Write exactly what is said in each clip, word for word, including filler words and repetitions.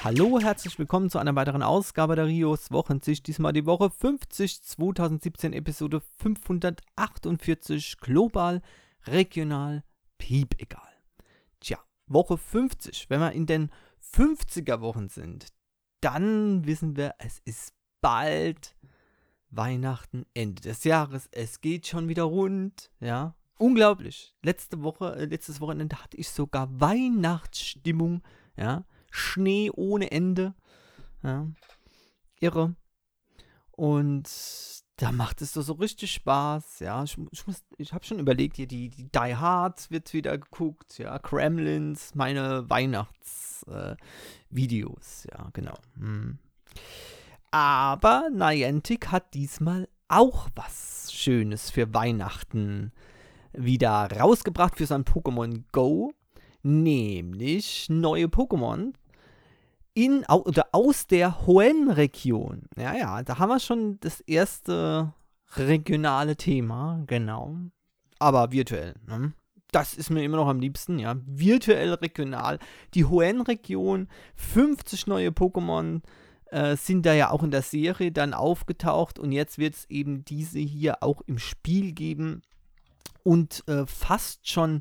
Hallo, herzlich willkommen zu einer weiteren Ausgabe der Rios Wochensicht. Diesmal die Woche fünfzig, zweitausendsiebzehn, Episode fünfhundertachtundvierzig, global, regional, piep egal. Tja, Woche fünfzig, wenn wir in den fünfziger Wochen sind, dann wissen wir, es ist bald Weihnachten, Ende des Jahres, es geht schon wieder rund, ja. Unglaublich. Letzte Woche, äh, letztes Wochenende hatte ich sogar Weihnachtsstimmung, ja. Schnee ohne Ende. Ja. Irre. Und da macht es doch so richtig Spaß. Ja, ich, ich, muss- ich habe schon überlegt, hier die, die Die Hard wird wieder geguckt. Ja, Gremlins, meine Weihnachtsvideos. Äh, Videos. Ja, genau. Hm. Aber Niantic hat diesmal auch was Schönes für Weihnachten wieder rausgebracht für sein Pokémon Go. Nämlich neue Pokémon in, au- oder aus der Hoenn-Region. Ja, ja, da haben wir schon das erste regionale Thema, genau. Aber virtuell, ne? Das ist mir immer noch am liebsten, ja. Virtuell regional. Die Hoenn-Region, fünfzig neue Pokémon äh, sind da ja auch in der Serie dann aufgetaucht und jetzt wird es eben diese hier auch im Spiel geben und äh, fast schon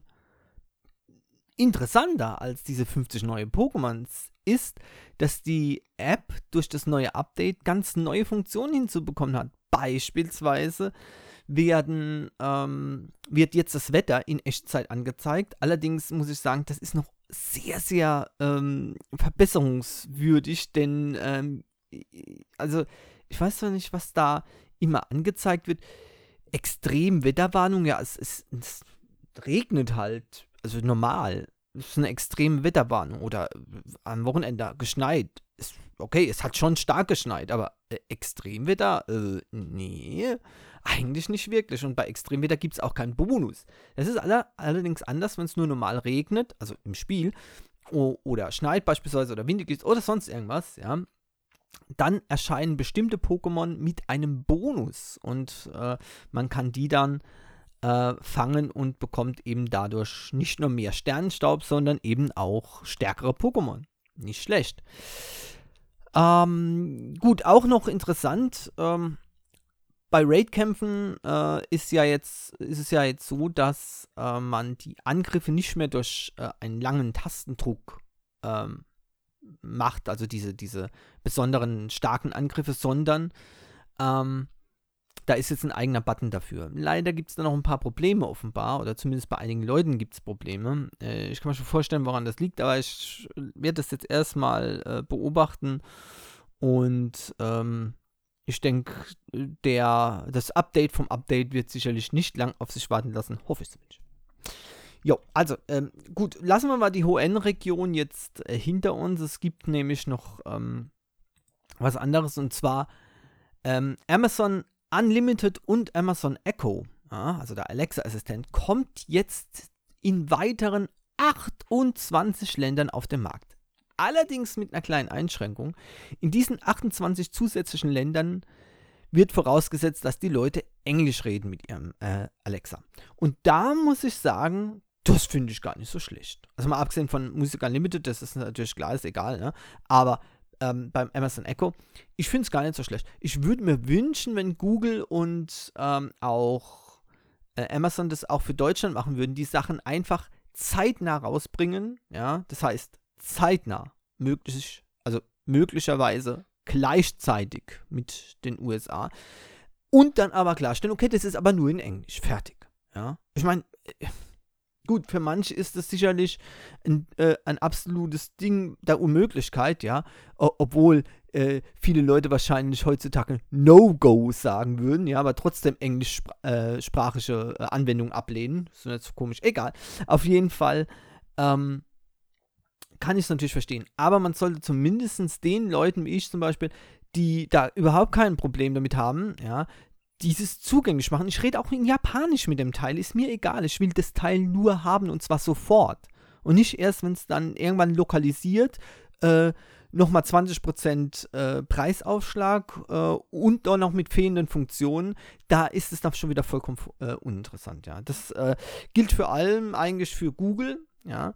interessanter als diese fünfzig neue Pokémons ist, dass die App durch das neue Update ganz neue Funktionen hinzubekommen hat. Beispielsweise werden, ähm, wird jetzt das Wetter in Echtzeit angezeigt. Allerdings muss ich sagen, das ist noch sehr, sehr ähm, verbesserungswürdig, denn ähm, also ich weiß zwar nicht, was da immer angezeigt wird. Extremwetterwarnung, ja, es, es, es regnet halt, also normal. Es ist eine extreme Wetterwarnung oder äh, am Wochenende geschneit. Ist, okay, es hat schon stark geschneit, aber äh, Extremwetter, äh, nee, eigentlich nicht wirklich. Und bei Extremwetter gibt es auch keinen Bonus. Das ist aller, allerdings anders, wenn es nur normal regnet, also im Spiel, o- oder schneit beispielsweise oder windig ist oder sonst irgendwas, ja. Dann erscheinen bestimmte Pokémon mit einem Bonus und äh, man kann die dann äh, fangen und bekommt eben dadurch nicht nur mehr Sternenstaub, sondern eben auch stärkere Pokémon. Nicht schlecht. Ähm, gut, auch noch interessant, ähm, bei Raid-Kämpfen äh, ist, ja jetzt, ist es ja jetzt so, dass äh, man die Angriffe nicht mehr durch äh, einen langen Tastendruck ähm, macht, also diese, diese besonderen starken Angriffe, sondern ähm, da ist jetzt ein eigener Button dafür. Leider gibt es da noch ein paar Probleme offenbar, oder zumindest bei einigen Leuten gibt es Probleme. Äh, ich kann mir schon vorstellen, woran das liegt, aber ich werde das jetzt erstmal äh, beobachten und ähm, ich denke, der, das Update vom Update wird sicherlich nicht lang auf sich warten lassen, hoffe ich zumindest. Jo, also, ähm, gut, lassen wir mal die Hoenn-Region jetzt äh, hinter uns. Es gibt nämlich noch ähm, was anderes und zwar ähm, Amazon Unlimited und Amazon Echo, ja, also der Alexa-Assistent, kommt jetzt in weiteren achtundzwanzig Ländern auf den Markt. Allerdings mit einer kleinen Einschränkung. In diesen achtundzwanzig zusätzlichen Ländern wird vorausgesetzt, dass die Leute Englisch reden mit ihrem äh, Alexa. Und da muss ich sagen, das finde ich gar nicht so schlecht. Also mal abgesehen von Music Unlimited, das ist natürlich klar, ist egal, ne? Aber ähm, beim Amazon Echo, ich finde es gar nicht so schlecht. Ich würde mir wünschen, wenn Google und ähm, auch äh, Amazon das auch für Deutschland machen würden, die Sachen einfach zeitnah rausbringen, ja, das heißt zeitnah, möglich, also möglicherweise gleichzeitig mit den U S A und dann aber klarstellen, okay, das ist aber nur in Englisch, fertig, ja. Ich meine, äh, gut, für manche ist es sicherlich ein, äh, ein absolutes Ding der Unmöglichkeit, ja, o- obwohl äh, viele Leute wahrscheinlich heutzutage No-Go sagen würden, ja, aber trotzdem englischsprachige äh, Anwendungen ablehnen. Das ist nicht so komisch, egal. Auf jeden Fall ähm, kann ich es natürlich verstehen, aber man sollte zumindest den Leuten, wie ich zum Beispiel, die da überhaupt kein Problem damit haben, ja, dieses zugänglich machen. Ich rede auch in Japanisch mit dem Teil, ist mir egal. Ich will das Teil nur haben und zwar sofort. Und nicht erst, wenn es dann irgendwann lokalisiert, äh, nochmal zwanzig Prozent äh, Preisaufschlag äh, und dann noch mit fehlenden Funktionen. Da ist es dann schon wieder vollkommen äh, uninteressant. Ja. Das äh, gilt für allem eigentlich für Google. Ja.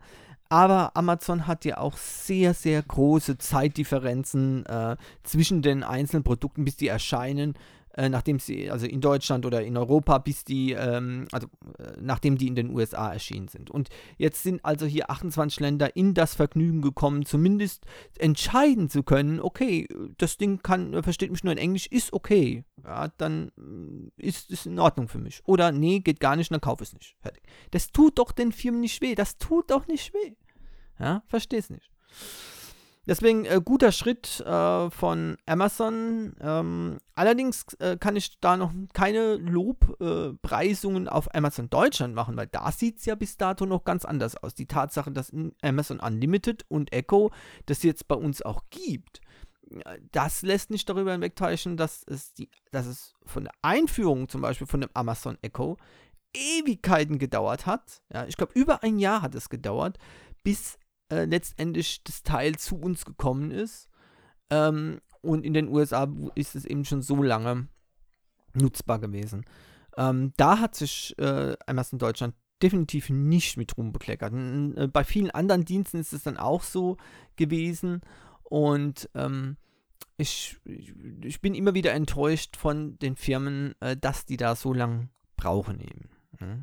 Aber Amazon hat ja auch sehr, sehr große Zeitdifferenzen äh, zwischen den einzelnen Produkten, bis die erscheinen, äh, nachdem sie, also in Deutschland oder in Europa, bis die, ähm, also äh, nachdem die in den U S A erschienen sind. Und jetzt sind also hier achtundzwanzig Länder in das Vergnügen gekommen, zumindest entscheiden zu können, okay, das Ding kann, versteht mich nur in Englisch, ist okay. Ja, dann ist es in Ordnung für mich. Oder nee, geht gar nicht, dann kauf es nicht. Fertig. Das tut doch den Firmen nicht weh. Das tut doch nicht weh. Ja, versteh's nicht. Deswegen äh, guter Schritt äh, von Amazon. Ähm, allerdings äh, kann ich da noch keine Lobpreisungen äh, auf Amazon Deutschland machen, weil da sieht es ja bis dato noch ganz anders aus. Die Tatsache, dass Amazon Unlimited und Echo das jetzt bei uns auch gibt, das lässt nicht darüber hinwegtäuschen, dass es, die, dass es von der Einführung zum Beispiel von dem Amazon Echo Ewigkeiten gedauert hat. Ja, ich glaube, über ein Jahr hat es gedauert, bis äh, letztendlich das Teil zu uns gekommen ist. Ähm, und in den U S A ist es eben schon so lange nutzbar gewesen. Ähm, da hat sich äh, Amazon Deutschland definitiv nicht mit rumbekleckert. Äh, bei vielen anderen Diensten ist es dann auch so gewesen. Und ähm, ich, ich bin immer wieder enttäuscht von den Firmen, äh, dass die da so lang brauchen eben. Hm.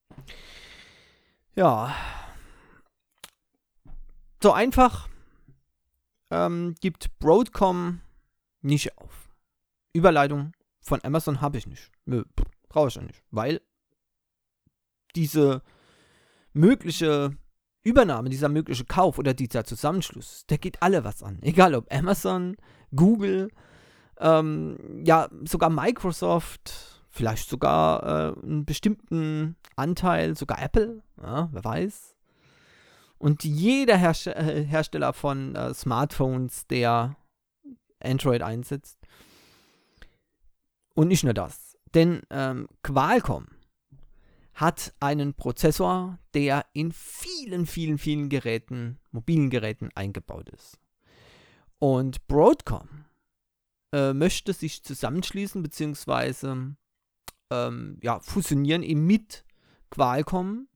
Ja. So einfach ähm, gibt Broadcom nicht auf. Überleitung von Amazon habe ich nicht. Nö, brauche ich ja nicht. Weil diese mögliche Übernahme, dieser mögliche Kauf oder dieser Zusammenschluss, der geht alle was an. Egal ob Amazon, Google, ähm, ja, sogar Microsoft, vielleicht sogar äh, einen bestimmten Anteil, sogar Apple, ja, wer weiß. Und jeder Herst- äh, Hersteller von äh, Smartphones, der Android einsetzt. Und nicht nur das. Denn ähm, Qualcomm hat einen Prozessor, der in vielen, vielen, vielen Geräten, mobilen Geräten eingebaut ist. Und Broadcom äh, möchte sich zusammenschließen bzw. Ähm, ja, fusionieren eben mit Qualcomm.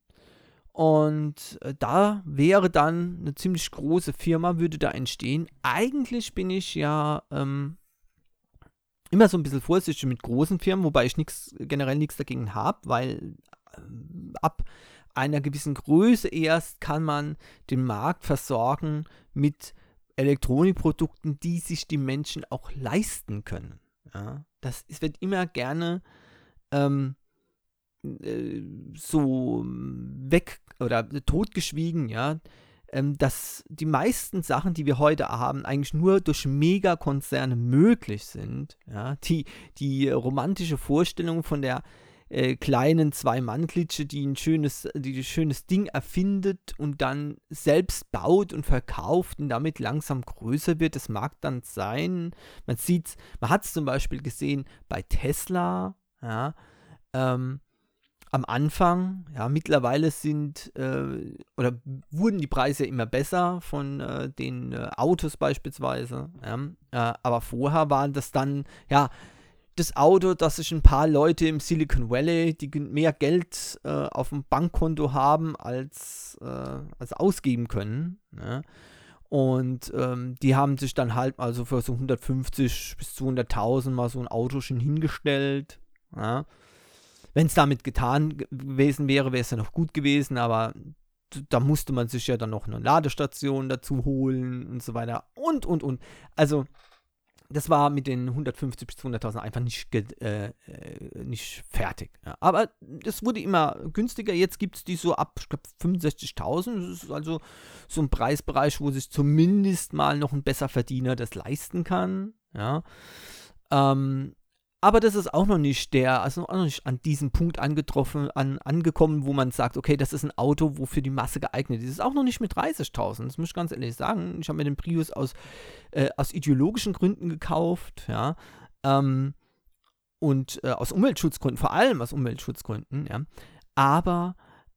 Und äh, da wäre dann eine ziemlich große Firma, würde da entstehen. Eigentlich bin ich ja ähm, immer so ein bisschen vorsichtig mit großen Firmen, wobei ich nix, generell nichts dagegen habe, weil äh, ab einer gewissen Größe erst kann man den Markt versorgen mit Elektronikprodukten, die sich die Menschen auch leisten können. Ja? Das es wird immer gerne ähm, äh, so weg oder totgeschwiegen, ja, ähm, dass die meisten Sachen, die wir heute haben, eigentlich nur durch Megakonzerne möglich sind. Ja, die, die romantische Vorstellung von der äh, kleinen Zwei-Mann-Klitsche, die ein schönes, die ein schönes Ding erfindet und dann selbst baut und verkauft und damit langsam größer wird, das mag dann sein. Man sieht's, man hat es zum Beispiel gesehen bei Tesla, ja, ähm, am Anfang, ja, mittlerweile sind äh, oder wurden die Preise immer besser von äh, den äh, Autos beispielsweise, ja, äh, aber vorher waren das dann, ja, das Auto, das sich ein paar Leute im Silicon Valley, die mehr Geld äh, auf dem Bankkonto haben, als, äh, als ausgeben können, ja. Und ähm, die haben sich dann halt also für so hundertfünfzig bis zweihunderttausend mal so ein Auto schon hingestellt, ja. Wenn es damit getan gewesen wäre, wäre es ja noch gut gewesen, aber da musste man sich ja dann noch eine Ladestation dazu holen und so weiter und, und, und. Also, das war mit den hundertfünfzig bis zweihunderttausend einfach nicht, äh, nicht fertig. Ja. Aber es wurde immer günstiger. Jetzt gibt es die so ab, ich glaube, fünfundsechzigtausend. Das ist also so ein Preisbereich, wo sich zumindest mal noch ein Besserverdiener das leisten kann. Ja. Ähm, Aber das ist auch noch nicht der, also auch noch nicht an diesem Punkt angetroffen, an, angekommen, wo man sagt, okay, das ist ein Auto, wofür die Masse geeignet ist. Das ist auch noch nicht mit dreißigtausend, das muss ich ganz ehrlich sagen. Ich habe mir den Prius aus, äh, aus ideologischen Gründen gekauft, ja, ähm, und äh, aus Umweltschutzgründen, vor allem aus Umweltschutzgründen, ja. Aber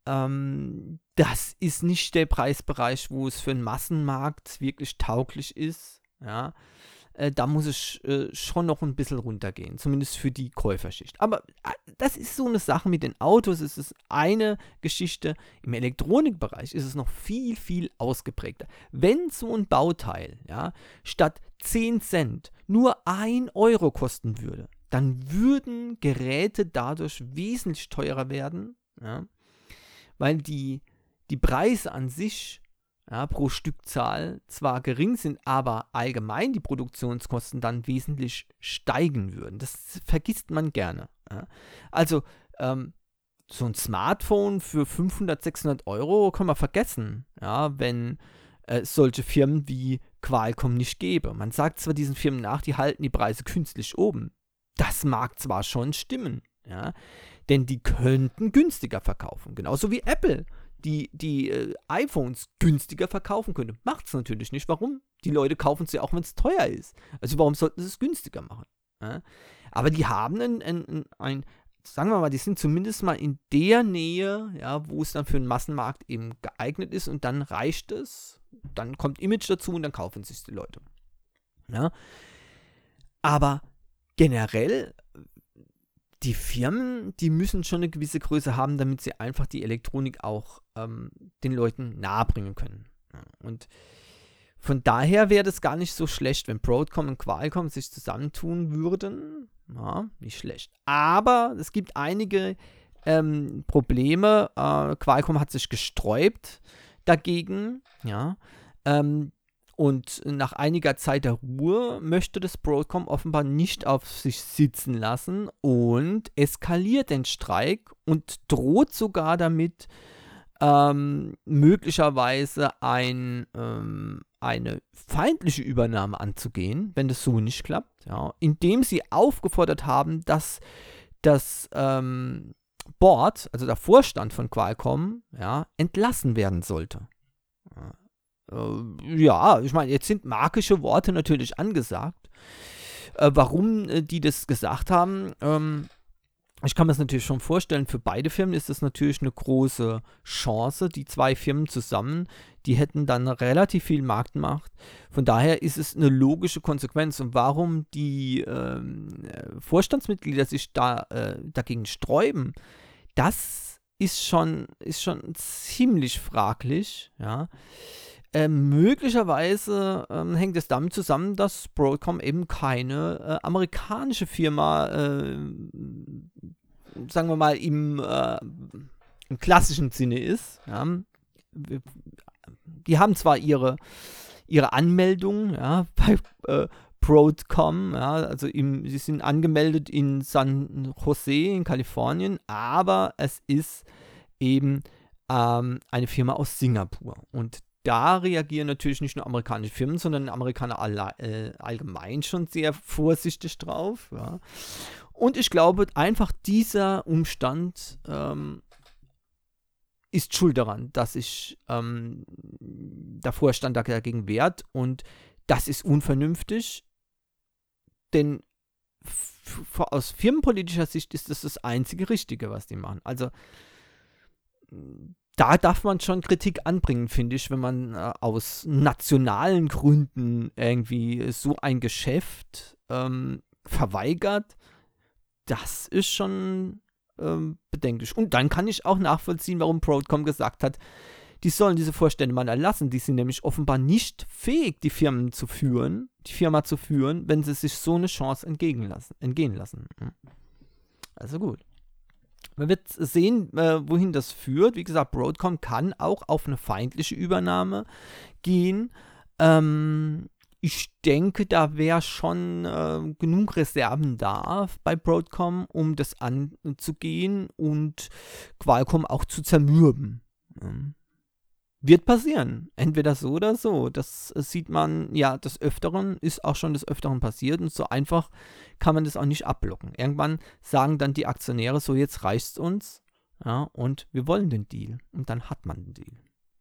ähm, das ist nicht der Preisbereich, wo es für einen Massenmarkt wirklich tauglich ist, ja. äh, da muss es äh, schon noch ein bisschen runtergehen, zumindest für die Käuferschicht. Aber äh, das ist so eine Sache mit den Autos, es ist eine Geschichte. Im Elektronikbereich ist es noch viel, viel ausgeprägter. Wenn so ein Bauteil, ja, statt zehn Cent nur ein Euro kosten würde, dann würden Geräte dadurch wesentlich teurer werden, ja, weil die, die Preise an sich, ja, pro Stückzahl zwar gering sind, aber allgemein die Produktionskosten dann wesentlich steigen würden. Das vergisst man gerne. Ja. Also ähm, so ein Smartphone für fünfhundert, sechshundert Euro kann man vergessen, ja, wenn äh, solche Firmen wie Qualcomm nicht gäbe. Man sagt zwar diesen Firmen nach, die halten die Preise künstlich oben. Das mag zwar schon stimmen, ja, denn die könnten günstiger verkaufen, genauso wie Apple, die die äh, iPhones günstiger verkaufen könnte. Macht es natürlich nicht. Warum? Die Leute kaufen es ja auch, wenn es teuer ist. Also warum sollten sie es günstiger machen? Ja? Aber die haben ein, ein, ein, ein, sagen wir mal, die sind zumindest mal in der Nähe, ja, wo es dann für den Massenmarkt eben geeignet ist und dann reicht es, dann kommt Image dazu und dann kaufen sich die Leute. Ja? Aber generell, die Firmen, die müssen schon eine gewisse Größe haben, damit sie einfach die Elektronik auch ähm, den Leuten nahebringen können. Ja, und von daher wäre das gar nicht so schlecht, wenn Broadcom und Qualcomm sich zusammentun würden. Ja, nicht schlecht. Aber es gibt einige ähm, Probleme. Äh, Qualcomm hat sich gesträubt dagegen. Ja, ähm, Und nach einiger Zeit der Ruhe möchte das Broadcom offenbar nicht auf sich sitzen lassen und eskaliert den Streik und droht sogar damit, ähm, möglicherweise ein, ähm, eine feindliche Übernahme anzugehen, wenn das so nicht klappt, ja, indem sie aufgefordert haben, dass das ähm, Board, also der Vorstand von Qualcomm, ja, entlassen werden sollte. Ja. Ja, ich meine, jetzt sind markische Worte natürlich angesagt. Äh, warum äh, die das gesagt haben, ähm, ich kann mir das natürlich schon vorstellen, für beide Firmen ist das natürlich eine große Chance. Die zwei Firmen zusammen, die hätten dann relativ viel Marktmacht. Von daher ist es eine logische Konsequenz. Und warum die ähm, Vorstandsmitglieder sich da äh, dagegen sträuben, das ist schon, ist schon ziemlich fraglich, ja. Äh, möglicherweise ähm, hängt es damit zusammen, dass Broadcom eben keine äh, amerikanische Firma, äh, sagen wir mal, im, äh, im klassischen Sinne ist. Ja. Die haben zwar ihre, ihre Anmeldung, ja, bei äh, Broadcom, ja, also im, sie sind angemeldet in San Jose in Kalifornien, aber es ist eben ähm, eine Firma aus Singapur. Und da reagieren natürlich nicht nur amerikanische Firmen, sondern Amerikaner alle, äh, allgemein schon sehr vorsichtig drauf. Ja. Und ich glaube, einfach dieser Umstand ähm, ist schuld daran, dass sich ähm, der Vorstand dagegen wehrt. Und das ist unvernünftig, denn f- aus firmenpolitischer Sicht ist das das einzige Richtige, was die machen. Also da darf man schon Kritik anbringen, finde ich, wenn man äh, aus nationalen Gründen irgendwie so ein Geschäft ähm, verweigert. Das ist schon ähm, bedenklich. Und dann kann ich auch nachvollziehen, warum Broadcom gesagt hat, die sollen diese Vorstände mal erlassen. Die sind nämlich offenbar nicht fähig, die Firmen zu führen, die Firma zu führen, wenn sie sich so eine Chance entgegen lassen, entgehen lassen. Also gut. Man wird sehen, äh, wohin das führt. Wie gesagt, Broadcom kann auch auf eine feindliche Übernahme gehen. Ähm, ich denke, da wäre schon äh, genug Reserven da bei Broadcom, um das anzugehen und Qualcomm auch zu zermürben. Ähm, wird passieren. Entweder so oder so. Das äh, sieht man ja des Öfteren, ist auch schon des Öfteren passiert und so einfach kann man das auch nicht abblocken. Irgendwann sagen dann die Aktionäre so, jetzt reicht's uns, ja, und wir wollen den Deal. Und dann hat man den Deal.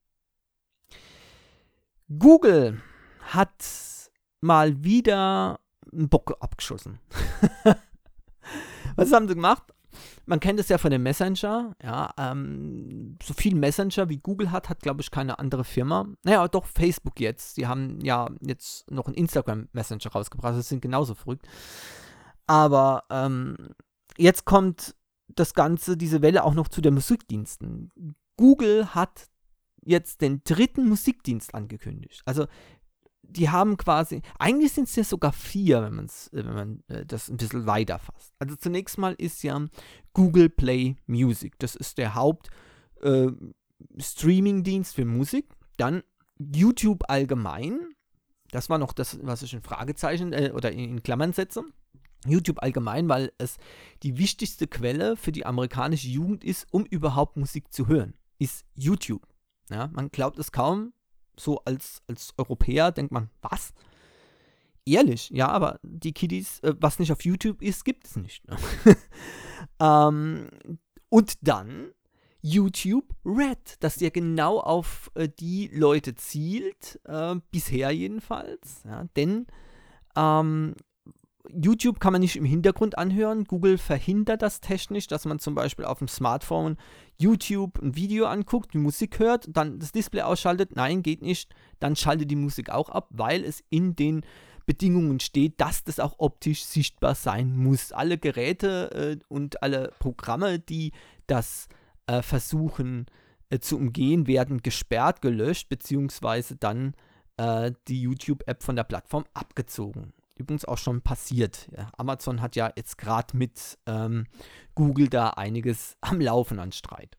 Google hat mal wieder einen Bock abgeschossen. Was haben sie gemacht? man kennt es ja von dem Messenger, ja, ähm, so viel Messenger wie Google hat, hat glaube ich keine andere Firma. Naja, doch Facebook jetzt. Die haben ja jetzt noch einen Instagram Messenger rausgebracht, das sind genauso verrückt. Aber ähm, jetzt kommt das Ganze, diese Welle auch noch zu den Musikdiensten. Google hat jetzt den dritten Musikdienst angekündigt. Also die haben quasi, eigentlich sind es ja sogar vier, wenn, man's, wenn man äh, das ein bisschen weiter fasst. Also zunächst mal ist ja Google Play Music. Das ist der Haupt-Streaming-Dienst äh, für Musik. Dann YouTube allgemein. Das war noch das, was ich in Fragezeichen äh, oder in, in Klammern setze. YouTube allgemein, weil es die wichtigste Quelle für die amerikanische Jugend ist, um überhaupt Musik zu hören, ist YouTube. Ja, man glaubt es kaum, so als, als Europäer denkt man, was? Ehrlich, ja, aber die Kiddies, äh, was nicht auf YouTube ist, gibt es nicht. ähm, und dann YouTube Red, das ja genau auf äh, die Leute zielt, äh, bisher jedenfalls, ja, denn ähm, YouTube kann man nicht im Hintergrund anhören. Google verhindert das technisch, dass man zum Beispiel auf dem Smartphone YouTube ein Video anguckt, die Musik hört, dann das Display ausschaltet. Nein, geht nicht. Dann schaltet die Musik auch ab, weil es in den Bedingungen steht, dass das auch optisch sichtbar sein muss. Alle Geräte äh, und alle Programme, die das äh, versuchen äh, zu umgehen, werden gesperrt, gelöscht, beziehungsweise dann äh, die YouTube-App von der Plattform abgezogen. Übrigens auch schon passiert. Ja, Amazon hat ja jetzt gerade mit ähm, Google da einiges am Laufen an Streit.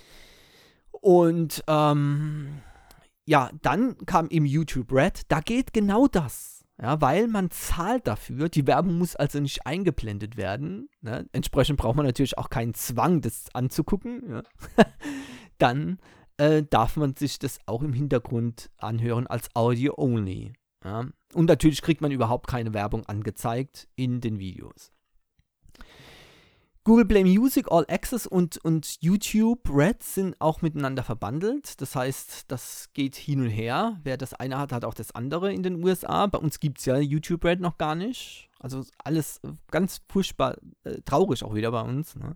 Und ähm, ja, dann kam eben YouTube Red. Da geht genau das. Ja, weil man zahlt dafür. Die Werbung muss also nicht eingeblendet werden. Ne? Entsprechend braucht man natürlich auch keinen Zwang, das anzugucken. Ja. Dann äh, darf man sich das auch im Hintergrund anhören als Audio only. Ja. Und natürlich kriegt man überhaupt keine Werbung angezeigt in den Videos. Google Play Music, All Access und, und YouTube Red sind auch miteinander verbandelt. Das heißt, das geht hin und her. Wer das eine hat, hat auch das andere in den U S A. Bei uns gibt es ja YouTube Red noch gar nicht. Also alles ganz furchtbar äh, traurig auch wieder bei uns. Ne?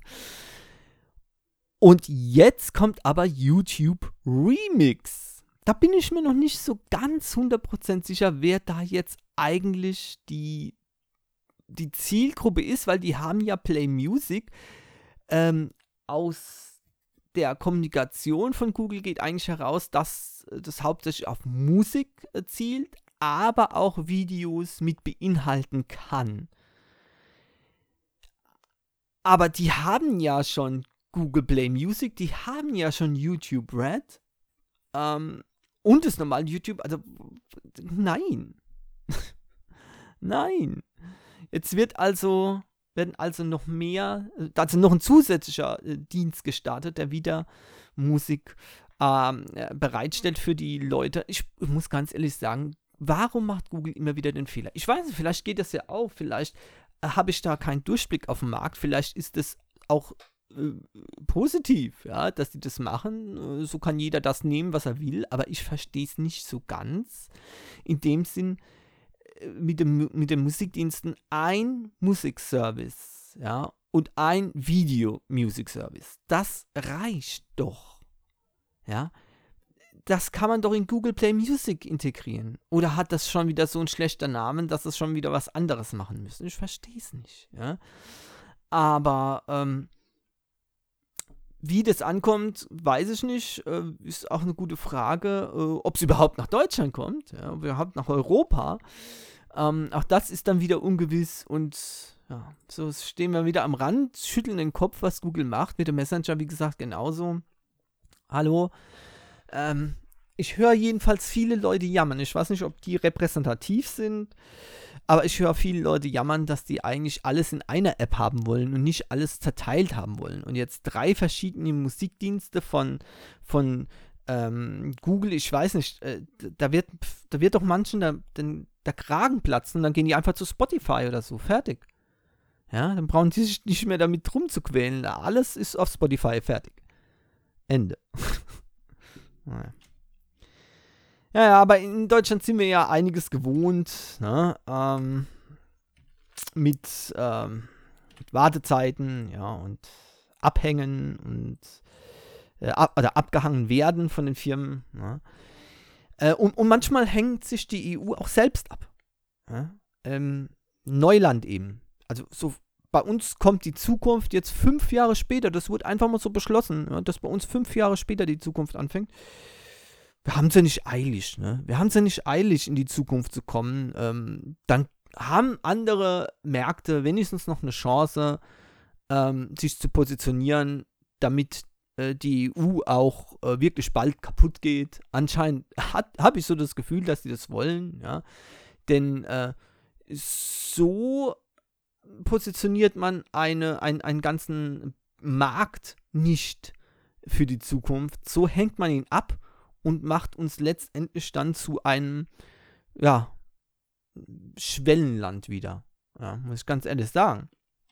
Und jetzt kommt aber YouTube Remix. Da bin ich mir noch nicht so ganz hundert Prozent sicher, wer da jetzt eigentlich die, die Zielgruppe ist, weil die haben ja Play Music. Ähm, aus der Kommunikation von Google geht eigentlich heraus, dass das hauptsächlich auf Musik äh, zielt, aber auch Videos mit beinhalten kann. Aber die haben ja schon Google Play Music, die haben ja schon YouTube Red. Ähm, Und das normale YouTube, also nein. Nein. Jetzt wird also, werden also noch mehr, also noch ein zusätzlicher äh, Dienst gestartet, der wieder Musik ähm, bereitstellt für die Leute. Ich, ich muss ganz ehrlich sagen, warum macht Google immer wieder den Fehler? Ich weiß nicht, vielleicht geht das ja auch, vielleicht äh, habe ich da keinen Durchblick auf den Markt, vielleicht ist das auch positiv, ja, dass die das machen. So kann jeder das nehmen, was er will, aber ich verstehe es nicht so ganz. In dem Sinn, mit dem, mit den Musikdiensten ein Musikservice, ja, und ein Video-Music-Service. Das reicht doch. Ja. Das kann man doch in Google Play Music integrieren. Oder hat das schon wieder so einen schlechten Namen, dass es schon wieder was anderes machen müssen? Ich verstehe es nicht, ja. Aber, ähm, wie das ankommt, weiß ich nicht. Äh, ist auch eine gute Frage, äh, ob es überhaupt nach Deutschland kommt, ja, überhaupt nach Europa. Ähm, auch das ist dann wieder ungewiss und ja, so stehen wir wieder am Rand, schütteln den Kopf, was Google macht. Mit dem Messenger, wie gesagt, genauso. Hallo. Ähm, ich höre jedenfalls viele Leute jammern. Ich weiß nicht, ob die repräsentativ sind. Aber ich höre viele Leute jammern, dass die eigentlich alles in einer App haben wollen und nicht alles zerteilt haben wollen. Und jetzt drei verschiedene Musikdienste von, von ähm, Google, ich weiß nicht, äh, da, wird, da wird doch manchen der, der, der Kragen platzen und dann gehen die einfach zu Spotify oder so, fertig. Ja, dann brauchen die sich nicht mehr damit rumzuquälen. Alles ist auf Spotify, fertig. Ende. Naja. Ja, ja, aber in Deutschland sind wir ja einiges gewohnt, ne? Ähm, mit, ähm, mit Wartezeiten, ja, und Abhängen und äh, ab, oder abgehangen werden von den Firmen. Ja. Äh, und, und manchmal hängt sich die E U auch selbst ab. Ja. Ähm, Neuland eben. Also so bei uns kommt die Zukunft jetzt fünf Jahre später. Das wurde einfach mal so beschlossen, ja, dass bei uns fünf Jahre später die Zukunft anfängt. Wir haben es ja nicht eilig, ne? Wir haben es ja nicht eilig, in die Zukunft zu kommen. Ähm, dann haben andere Märkte wenigstens noch eine Chance, ähm, sich zu positionieren, damit äh, die E U auch äh, wirklich bald kaputt geht. Anscheinend habe ich so das Gefühl, dass sie das wollen, ja. Denn äh, so positioniert man eine, ein, einen ganzen Markt nicht für die Zukunft. So hängt man ihn ab und macht uns letztendlich dann zu einem, ja, Schwellenland wieder. Ja, muss ich ganz ehrlich sagen.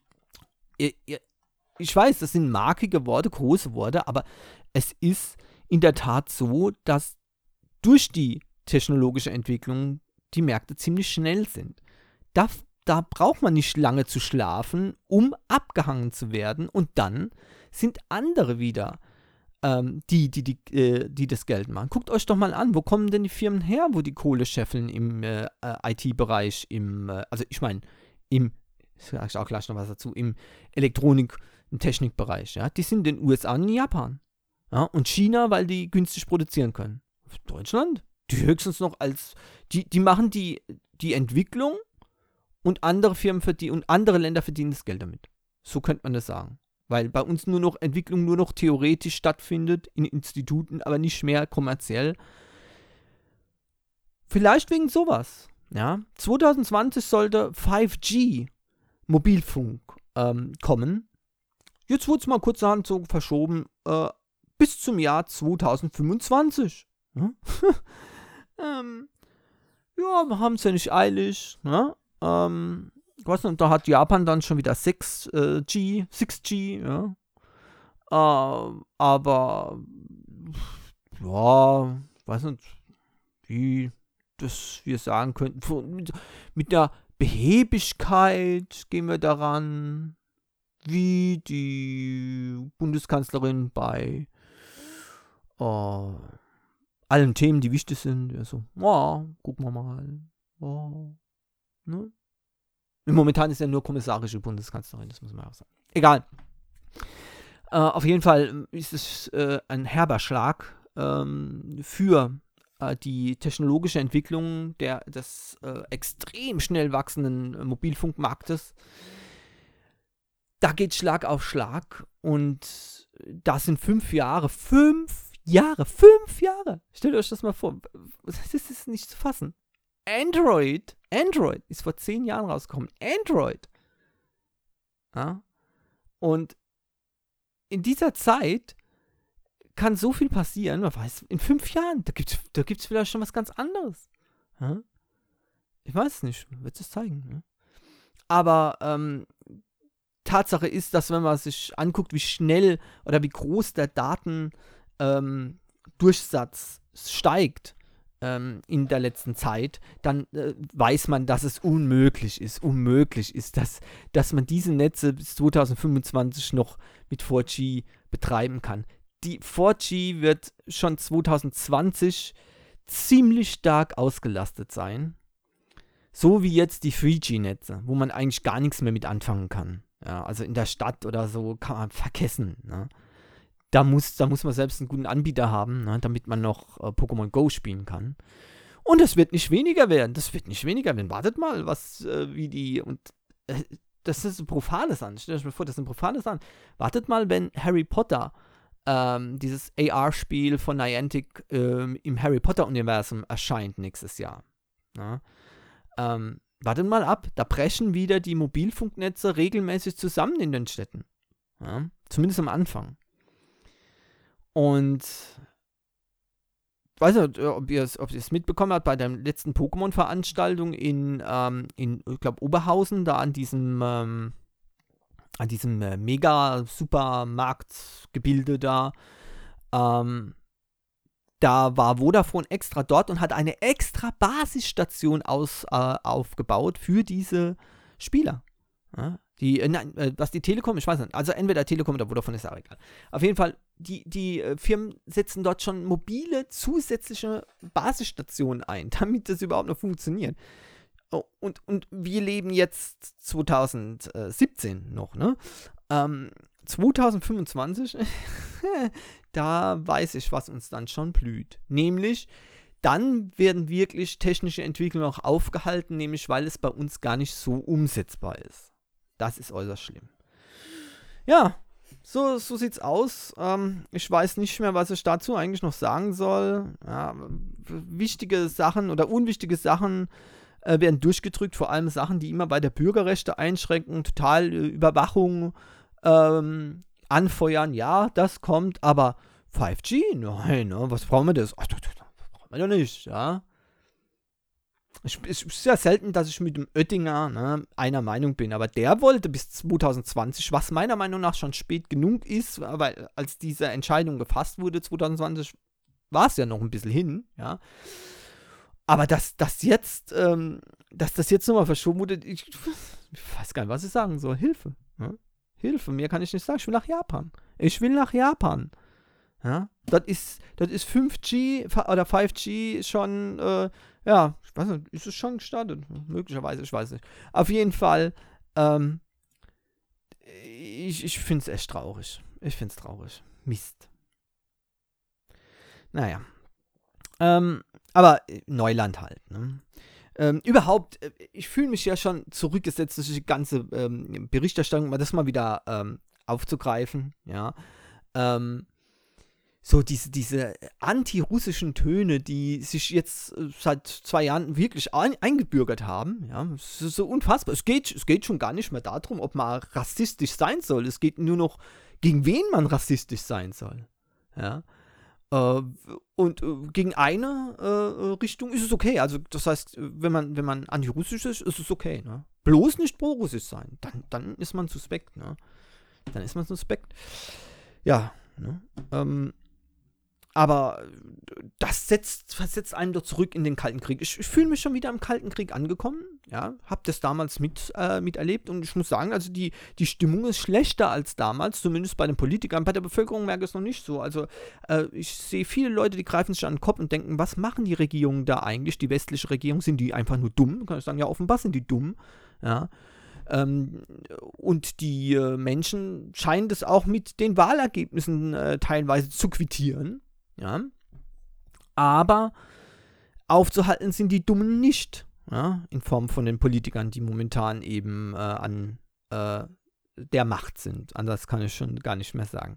Ich weiß, das sind markige Worte, große Worte, aber es ist in der Tat so, dass durch die technologische Entwicklung die Märkte ziemlich schnell sind. Da, da braucht man nicht lange zu schlafen, um abgehangen zu werden, und dann sind andere wieder ähm, die, die, die, äh, die das Geld machen. Guckt euch doch mal an, wo kommen denn die Firmen her, wo die Kohle scheffeln im äh, I T-Bereich, im, äh, also ich meine, im, sage ich auch gleich noch was dazu, im Elektronik- und Technikbereich, ja, die sind in den U S A und in Japan. Ja, und China, weil die günstig produzieren können. Deutschland, die höchstens noch als, die, die machen die, die Entwicklung, und andere Firmen verdienen, und andere Länder verdienen das Geld damit. So könnte man das sagen. Weil bei uns nur noch Entwicklung nur noch theoretisch stattfindet, in Instituten, aber nicht mehr kommerziell. Vielleicht wegen sowas. Ja. zwanzig zwanzig sollte fünf G Mobilfunk ähm, kommen. Jetzt wurde es mal kurzerhand so verschoben, äh, bis zum Jahr zwanzig fünfundzwanzig. Ja, ähm, ja wir haben es ja nicht eilig. Ne? Ähm, ich weiß nicht, da hat Japan dann schon wieder sechs G, sechs G, ja. Äh, aber, ja, ich weiß nicht, wie das wir sagen könnten. Mit, mit der Behebigkeit gehen wir daran, wie die Bundeskanzlerin bei äh, allen Themen, die wichtig sind. Ja, so, ja, gucken wir mal. Ja, ne? Momentan ist ja nur kommissarische Bundeskanzlerin, das muss man auch sagen. Egal. Äh, auf jeden Fall ist es äh, ein herber Schlag ähm, für äh, die technologische Entwicklung der, des äh, extrem schnell wachsenden äh, Mobilfunkmarktes. Da geht Schlag auf Schlag, und das sind fünf Jahre. Fünf Jahre! Fünf Jahre! Stellt euch das mal vor. Das ist nicht zu fassen. Android, Android ist vor zehn Jahren rausgekommen. Android. Ja? Und in dieser Zeit kann so viel passieren. Man weiß, in fünf Jahren, da gibt es da gibt's vielleicht schon was ganz anderes. Ja? Ich weiß es nicht, wird es zeigen. Ne? Aber ähm, Tatsache ist, dass wenn man sich anguckt, wie schnell oder wie groß der Datendurchsatz ähm, steigt, in der letzten Zeit, dann äh, weiß man, dass es unmöglich ist, unmöglich ist, dass, dass man diese Netze bis zwanzig fünfundzwanzig noch mit vier G betreiben kann. Die vier G wird schon zwanzig zwanzig ziemlich stark ausgelastet sein, so wie jetzt die drei G Netze, wo man eigentlich gar nichts mehr mit anfangen kann. Ja, also in der Stadt oder so kann man vergessen, ne? Da muss, da muss man selbst einen guten Anbieter haben, ne, damit man noch äh, Pokémon Go spielen kann. Und es wird nicht weniger werden. Das wird nicht weniger werden. Wartet mal, was, äh, wie die, und äh, das ist ein Profanes an. Stellt euch mal vor, das ist ein Profanes an. Wartet mal, wenn Harry Potter, ähm, dieses A R-Spiel von Niantic ähm, im Harry Potter-Universum erscheint nächstes Jahr. Ne? Ähm, wartet mal ab, da brechen wieder die Mobilfunknetze regelmäßig zusammen in den Städten. Ja? Zumindest am Anfang. Und ich weiß nicht, ob ihr es mitbekommen habt, bei der letzten Pokémon-Veranstaltung in, ähm, in ich glaube, Oberhausen, da an diesem, ähm, an diesem äh, Mega-Supermarktgebilde da, ähm, da war Vodafone extra dort und hat eine extra Basisstation aus, äh, aufgebaut für diese Spieler. Ja? Die, äh, nein, äh, was die Telekom, ich weiß nicht, also entweder Telekom oder Vodafone, ist auch egal. Auf jeden Fall, die, die äh, Firmen setzen dort schon mobile zusätzliche Basisstationen ein, damit das überhaupt noch funktioniert. Oh, und, und wir leben jetzt zwanzig siebzehn noch, ne? Ähm, zwanzig fünfundzwanzig, da weiß ich, was uns dann schon blüht. Nämlich, dann werden wirklich technische Entwicklungen auch aufgehalten, nämlich weil es bei uns gar nicht so umsetzbar ist. Das ist äußerst schlimm. Ja, so, so sieht's aus. Ähm, ich weiß nicht mehr, was ich dazu eigentlich noch sagen soll. Ja, wichtige Sachen oder unwichtige Sachen äh, werden durchgedrückt, vor allem Sachen, die immer bei der Bürgerrechte einschränken, total äh, Überwachung ähm, anfeuern. Ja, das kommt, aber fünf G? Nein, ne? Was brauchen wir das? Ach, das, das, das brauchen wir doch nicht, ja. Es ist ja selten, dass ich mit dem Oettinger ne, einer Meinung bin, aber der wollte bis zwanzig zwanzig, was meiner Meinung nach schon spät genug ist, weil als diese Entscheidung gefasst wurde, zwanzig zwanzig, war es ja noch ein bisschen hin, ja. Aber dass das jetzt, ähm, dass das jetzt nochmal verschoben wurde, ich, ich weiß gar nicht, was ich sagen soll. Hilfe. Ja? Hilfe, mehr kann ich nicht sagen. Ich will nach Japan. Ich will nach Japan. Ja? Das ist, das ist fünf G oder fünf G schon, äh, ja, ich weiß nicht, ist es schon gestartet? Möglicherweise, ich weiß nicht. Auf jeden Fall, ähm, ich, ich finde es echt traurig. Ich finde es traurig. Mist. Naja. Ähm, aber Neuland halt, ne? Ähm, überhaupt, ich fühle mich ja schon zurückgesetzt, durch die ganze ähm, Berichterstattung, mal das mal wieder ähm, aufzugreifen, ja. Ähm, so diese, diese anti-russischen Töne, die sich jetzt äh, seit zwei Jahren wirklich ein, eingebürgert haben, ja, es ist so unfassbar. Es geht, es geht schon gar nicht mehr darum, ob man rassistisch sein soll. Es geht nur noch, gegen wen man rassistisch sein soll, ja. Uh, und uh, gegen eine uh, Richtung ist es okay. Also das heißt, wenn man, wenn man antirussisch ist, ist es okay. Ne? Bloß nicht pro-russisch sein. Dann, dann ist man suspekt. Ne? Dann ist man suspekt. Ja. Ne? Ähm, aber das setzt, versetzt einen doch zurück in den Kalten Krieg. Ich, ich fühle mich schon wieder im Kalten Krieg angekommen. Ja, hab das damals mit, äh, miterlebt und ich muss sagen, also die, die Stimmung ist schlechter als damals, zumindest bei den Politikern. Bei der Bevölkerung merke ich es noch nicht so. Also äh, ich sehe viele Leute, die greifen sich an den Kopf und denken, was machen die Regierungen da eigentlich? Die westliche Regierung, sind die einfach nur dumm? Kann ich sagen, ja, offenbar sind die dumm. Ja. Ähm, und die äh, Menschen scheinen das auch mit den Wahlergebnissen äh, teilweise zu quittieren. Ja. Aber aufzuhalten sind die Dummen nicht. Ja, in Form von den Politikern, die momentan eben äh, an äh, der Macht sind. Anders kann ich schon gar nicht mehr sagen.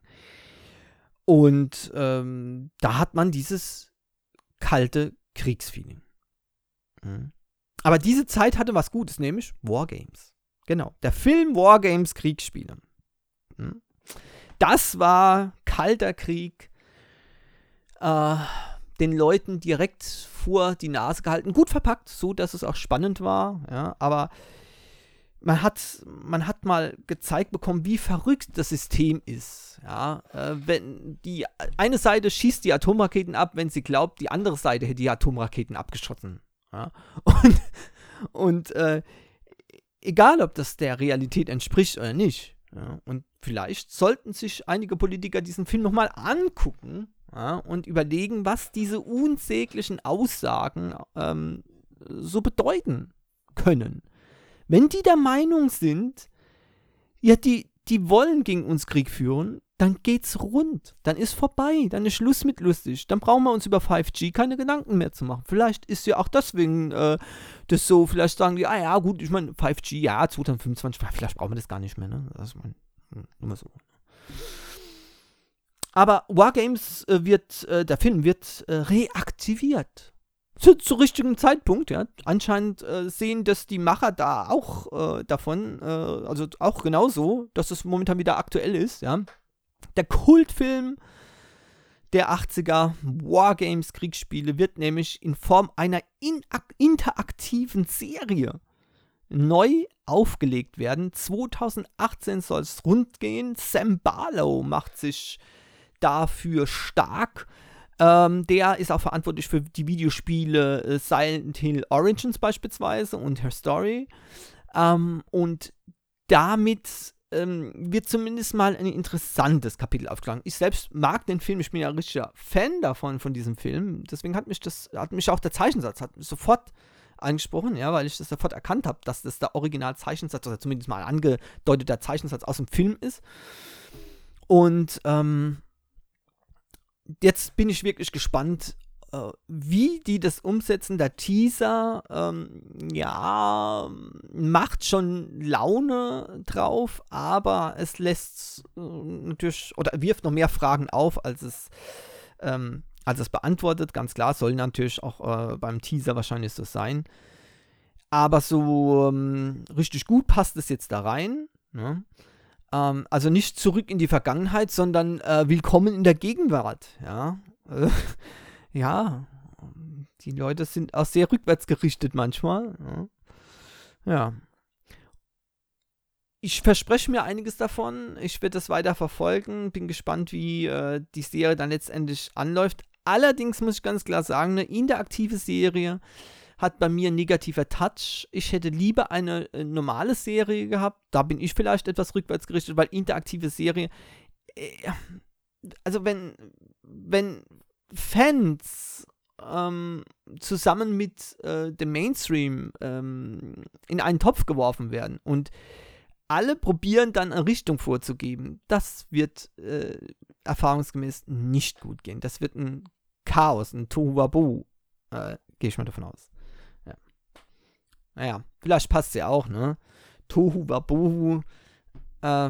Und ähm, da hat man dieses kalte Kriegsfeeling. Mhm. Aber diese Zeit hatte was Gutes, nämlich Wargames. Genau, der Film Wargames Kriegsspiele. Mhm. Das war kalter Krieg. Äh, den Leuten direkt vor die Nase gehalten. Gut verpackt, so dass es auch spannend war, ja, aber man hat, man hat mal gezeigt bekommen, wie verrückt das System ist. Ja, äh, wenn die eine Seite schießt die Atomraketen ab, wenn sie glaubt, die andere Seite hätte die Atomraketen abgeschossen. Ja, und und äh, egal, ob das der Realität entspricht oder nicht. Ja, und vielleicht sollten sich einige Politiker diesen Film nochmal angucken. Ja, und überlegen, was diese unsäglichen Aussagen ähm, so bedeuten können. Wenn die der Meinung sind, ja, die, die wollen gegen uns Krieg führen, dann geht's rund. Dann ist vorbei. Dann ist Schluss mit lustig. Dann brauchen wir uns über fünf G keine Gedanken mehr zu machen. Vielleicht ist ja auch deswegen äh, das so, vielleicht sagen die, ah ja, gut, ich meine, fünf G, ja, zwanzig fünfundzwanzig, vielleicht brauchen wir das gar nicht mehr, ne? Das ist mein, nur mal so. Aber Wargames äh, wird, äh, der Film wird äh, reaktiviert. Zu, zu richtigem Zeitpunkt, ja. Anscheinend äh, sehen das die Macher da auch äh, davon, äh, also auch genauso, dass es momentan wieder aktuell ist, ja. Der Kultfilm der achtziger Wargames Kriegsspiele wird nämlich in Form einer inak- interaktiven Serie neu aufgelegt werden. zwanzig achtzehn soll es rund gehen. Sam Barlow macht sich dafür stark. Ähm, der ist auch verantwortlich für die Videospiele äh, Silent Hill Origins beispielsweise und Her Story. Ähm, und damit ähm, wird zumindest mal ein interessantes Kapitel aufgeschlagen. Ich selbst mag den Film, ich bin ja ein richtiger Fan davon, von diesem Film. Deswegen hat mich das, hat mich auch der Zeichensatz hat mich sofort angesprochen, ja, weil ich das sofort erkannt habe, dass das der Original-Zeichensatz, oder zumindest mal ein angedeuteter Zeichensatz aus dem Film ist. Und ähm, jetzt bin ich wirklich gespannt, äh, wie die das umsetzen. Der Teaser, ähm, ja, macht schon Laune drauf, aber es lässt äh, natürlich, oder wirft noch mehr Fragen auf, als es, ähm, als es beantwortet. Ganz klar, soll natürlich auch äh, beim Teaser wahrscheinlich so sein. Aber so ähm, richtig gut passt es jetzt da rein, ne? Ähm, also nicht zurück in die Vergangenheit, sondern äh, willkommen in der Gegenwart, ja. Äh, ja, die Leute sind auch sehr rückwärts gerichtet manchmal, ja. Ja. Ich verspreche mir einiges davon. Ich werde das weiter verfolgen. Bin gespannt, wie äh, die Serie dann letztendlich anläuft. Allerdings muss ich ganz klar sagen, eine interaktive Serie hat bei mir ein negativer Touch. Ich hätte lieber eine äh, normale Serie gehabt. Da bin ich vielleicht etwas rückwärts gerichtet, weil interaktive Serie, äh, also wenn, wenn Fans ähm, zusammen mit äh, dem Mainstream ähm, in einen Topf geworfen werden und alle probieren dann eine Richtung vorzugeben, das wird äh, erfahrungsgemäß nicht gut gehen. Das wird ein Chaos, ein Tohuwabohu, äh, gehe ich mal davon aus. Ja. Naja, vielleicht passt es ja auch, ne? Tohuwabohu, äh,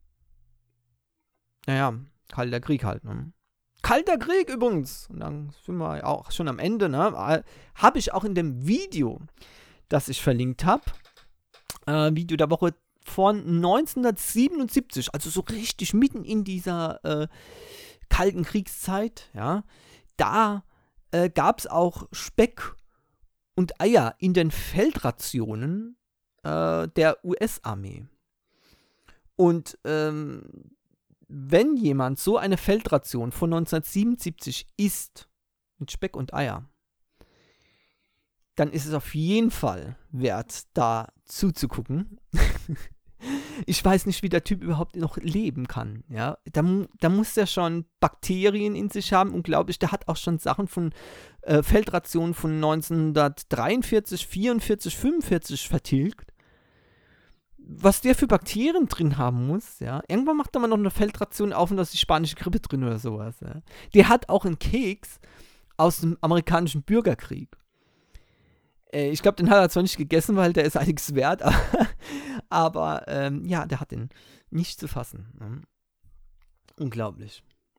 naja, Kalter Krieg halt, ne? Kalter Krieg übrigens, und dann sind wir auch schon am Ende, ne? Habe ich auch in dem Video, das ich verlinkt habe, äh, Video der Woche von neunzehnhundertsiebenundsiebzig, also so richtig mitten in dieser äh, kalten Kriegszeit, ja, da äh, gab es auch Speck und Eier in den Feldrationen äh, der U S-Armee. Und ähm, wenn jemand so eine Feldration von neunzehnhundertsiebenundsiebzig isst, mit Speck und Eier, dann ist es auf jeden Fall wert, da zuzugucken. Ich weiß nicht, wie der Typ überhaupt noch leben kann. Ja? Da, da muss er schon Bakterien in sich haben, unglaublich. Der hat auch schon Sachen von äh, Feldrationen von neunzehnhundertdreiundvierzig, vierundvierzig, fünfundvierzig vertilgt. Was der für Bakterien drin haben muss, ja. Irgendwann macht er mal noch eine Feldration auf und da ist die spanische Grippe drin oder sowas. Ja? Der hat auch einen Keks aus dem amerikanischen Bürgerkrieg. Äh, ich glaube, den hat er zwar nicht gegessen, weil der ist einiges wert, aber, aber ähm, ja, der hat den nicht zu fassen. Ne? Unglaublich.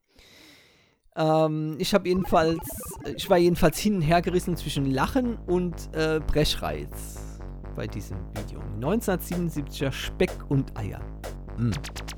Ähm, ich habe jedenfalls, ich war jedenfalls hin und her gerissen zwischen Lachen und äh, Brechreiz bei diesem Video. neunzehnhundertsiebenundsiebziger Speck und Eier. Mm. Mm.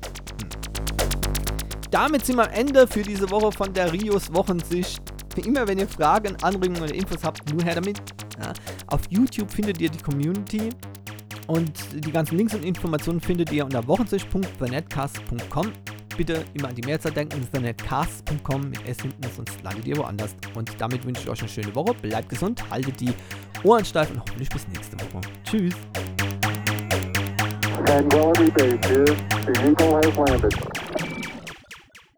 Damit sind wir am Ende für diese Woche von der Rios Wochensicht. Wie immer, wenn ihr Fragen, Anregungen oder Infos habt, nur her damit. Ja. Auf YouTube findet ihr die Community und die ganzen Links und Informationen findet ihr unter wochensicht punkt the netcast punkt com. Bitte immer an die Mehrzahl denken, the netcast punkt com mit S hinten, sonst landet ihr woanders. Und damit wünsche ich euch eine schöne Woche. Bleibt gesund, haltet die Ohren steif und hoffentlich bis nächste Woche. Tschüss. Tranquility Base here. The Eagle has landed.